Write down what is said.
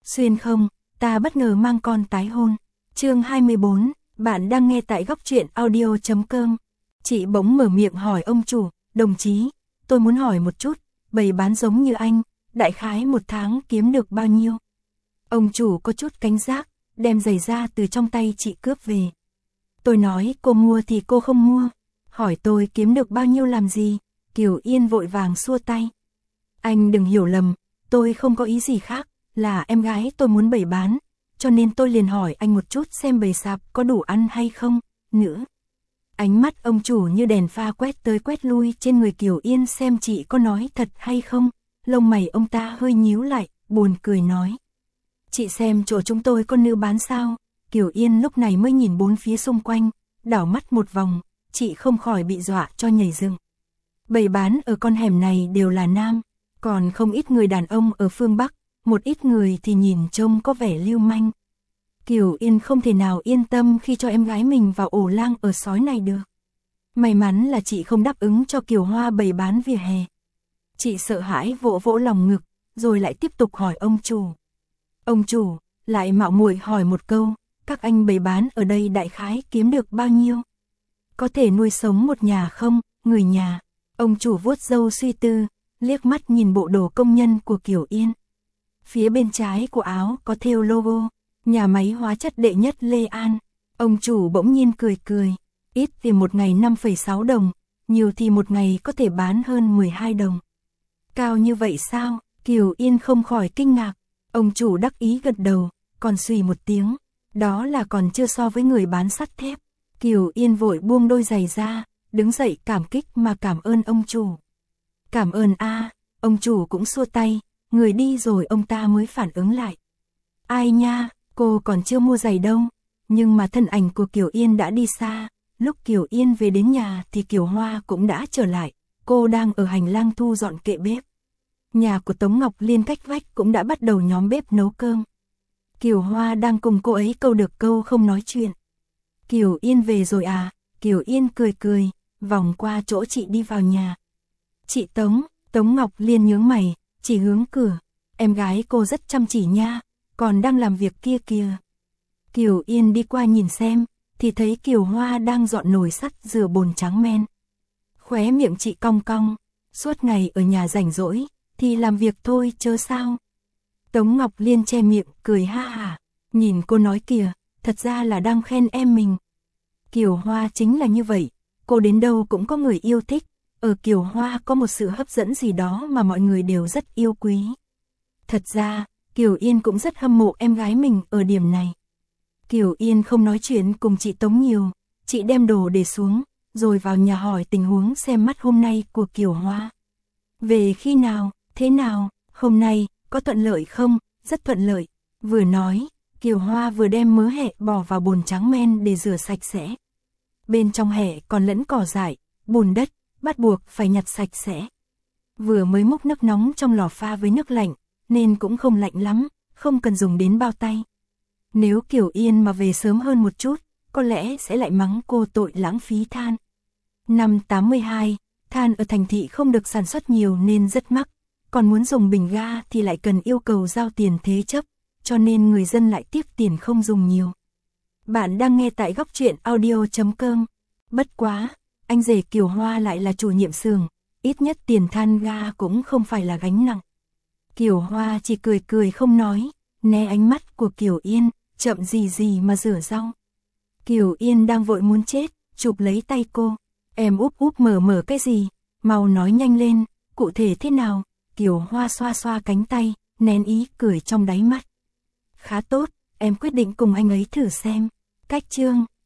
Xuyên không, ta bất ngờ mang con tái hôn. Chương 24, bạn đang nghe tại góc truyện audio.com. Chị bỗng mở miệng hỏi ông chủ, đồng chí, tôi muốn hỏi một chút, bày bán giống như anh, đại khái một tháng kiếm được bao nhiêu? Ông chủ có chút cảnh giác, đem giày ra từ trong tay chị cướp về. Tôi nói cô mua thì cô không mua, hỏi tôi kiếm được bao nhiêu làm gì? Kiều Yên vội vàng xua tay. Anh đừng hiểu lầm, tôi không có ý gì khác, là em gái tôi muốn bày bán, cho nên tôi liền hỏi anh một chút xem bày sạp có đủ ăn hay không, nữa. Ánh mắt ông chủ như đèn pha quét tới quét lui trên người Kiều Yên xem chị có nói thật hay không, lông mày ông ta hơi nhíu lại, buồn cười nói. Chị xem chỗ chúng tôi có nữ bán sao? Kiều Yên lúc này mới nhìn bốn phía xung quanh, đảo mắt một vòng, chị không khỏi bị dọa cho nhảy dựng. Bày bán ở con hẻm này đều là nam, còn không ít người đàn ông ở phương Bắc, một ít người thì nhìn trông có vẻ lưu manh. Kiều Yên không thể nào yên tâm khi cho em gái mình vào ổ lang ở sói này được. May mắn là chị không đáp ứng cho Kiều Hoa bày bán vỉa hè. Chị sợ hãi vỗ vỗ lòng ngực, rồi lại tiếp tục hỏi ông chủ. Ông chủ, lại mạo muội hỏi một câu, các anh bày bán ở đây đại khái kiếm được bao nhiêu? Có thể nuôi sống một nhà không, người nhà? Ông chủ vuốt râu suy tư, liếc mắt nhìn bộ đồ công nhân của Kiều Yên. Phía bên trái của áo có thêu logo, nhà máy hóa chất đệ nhất Lê An. Ông chủ bỗng nhiên cười cười, ít thì một ngày 5,6 đồng, nhiều thì một ngày có thể bán hơn 12 đồng. Cao như vậy sao? Kiều Yên không khỏi kinh ngạc. Ông chủ đắc ý gật đầu, còn xùy một tiếng, đó là còn chưa so với người bán sắt thép. Kiều Yên vội buông đôi giày ra, đứng dậy cảm kích mà cảm ơn ông chủ. Cảm ơn a. Ông chủ cũng xua tay, người đi rồi ông ta mới phản ứng lại. Ai nha, cô còn chưa mua giày đâu. Nhưng mà thân ảnh của Kiều Yên đã đi xa, lúc Kiều Yên về đến nhà thì Kiều Hoa cũng đã trở lại, cô đang ở hành lang thu dọn kệ bếp. Nhà của Tống Ngọc Liên cách vách cũng đã bắt đầu nhóm bếp nấu cơm. Kiều Hoa đang cùng cô ấy câu được câu không nói chuyện. Kiều Yên về rồi à? Kiều Yên cười cười, vòng qua chỗ chị đi vào nhà. Chị Tống, Tống Ngọc Liên nhướng mày, chỉ hướng cửa. Em gái cô rất chăm chỉ nha, còn đang làm việc kia kìa. Kiều Yên đi qua nhìn xem, thì thấy Kiều Hoa đang dọn nồi sắt rửa bồn trắng men. Khóe miệng chị cong cong, suốt ngày ở nhà rảnh rỗi, thì làm việc thôi chớ sao. Tống Ngọc Liên che miệng, cười ha hả, nhìn cô nói kìa, thật ra là đang khen em mình. Kiều Hoa chính là như vậy, cô đến đâu cũng có người yêu thích, ở Kiều Hoa có một sự hấp dẫn gì đó mà mọi người đều rất yêu quý. Thật ra, Kiều Yên cũng rất hâm mộ em gái mình ở điểm này. Kiều Yên không nói chuyện cùng chị Tống nhiều, chị đem đồ để xuống, rồi vào nhà hỏi tình huống xem mắt hôm nay của Kiều Hoa. Về khi nào, thế nào, hôm nay, có thuận lợi không? Rất thuận lợi. Vừa nói, Kiều Hoa vừa đem mớ hẹ bỏ vào bồn trắng men để rửa sạch sẽ. Bên trong hẹ còn lẫn cỏ dại, bùn đất, bắt buộc phải nhặt sạch sẽ. Vừa mới múc nước nóng trong lò pha với nước lạnh, nên cũng không lạnh lắm, không cần dùng đến bao tay. Nếu Kiều Yên mà về sớm hơn một chút, có lẽ sẽ lại mắng cô tội lãng phí than. Năm 82, than ở thành thị không được sản xuất nhiều nên rất mắc, còn muốn dùng bình ga thì lại cần yêu cầu giao tiền thế chấp, cho nên người dân lại tiếc tiền không dùng nhiều. Bạn đang nghe tại góc truyện audio.com. Bất quá, anh rể Kiều Hoa lại là chủ nhiệm xưởng, ít nhất tiền than ga cũng không phải là gánh nặng. Kiều Hoa chỉ cười cười không nói, né ánh mắt của Kiều Yên, chậm gì gì mà rửa rau. Kiều Yên đang vội muốn chết, chụp lấy tay cô. Em úp úp mở cái gì, mau nói nhanh lên, cụ thể thế nào? Kiều Hoa xoa xoa cánh tay, nén ý cười trong đáy mắt. Khá tốt, em quyết định cùng anh ấy thử xem. Cách chương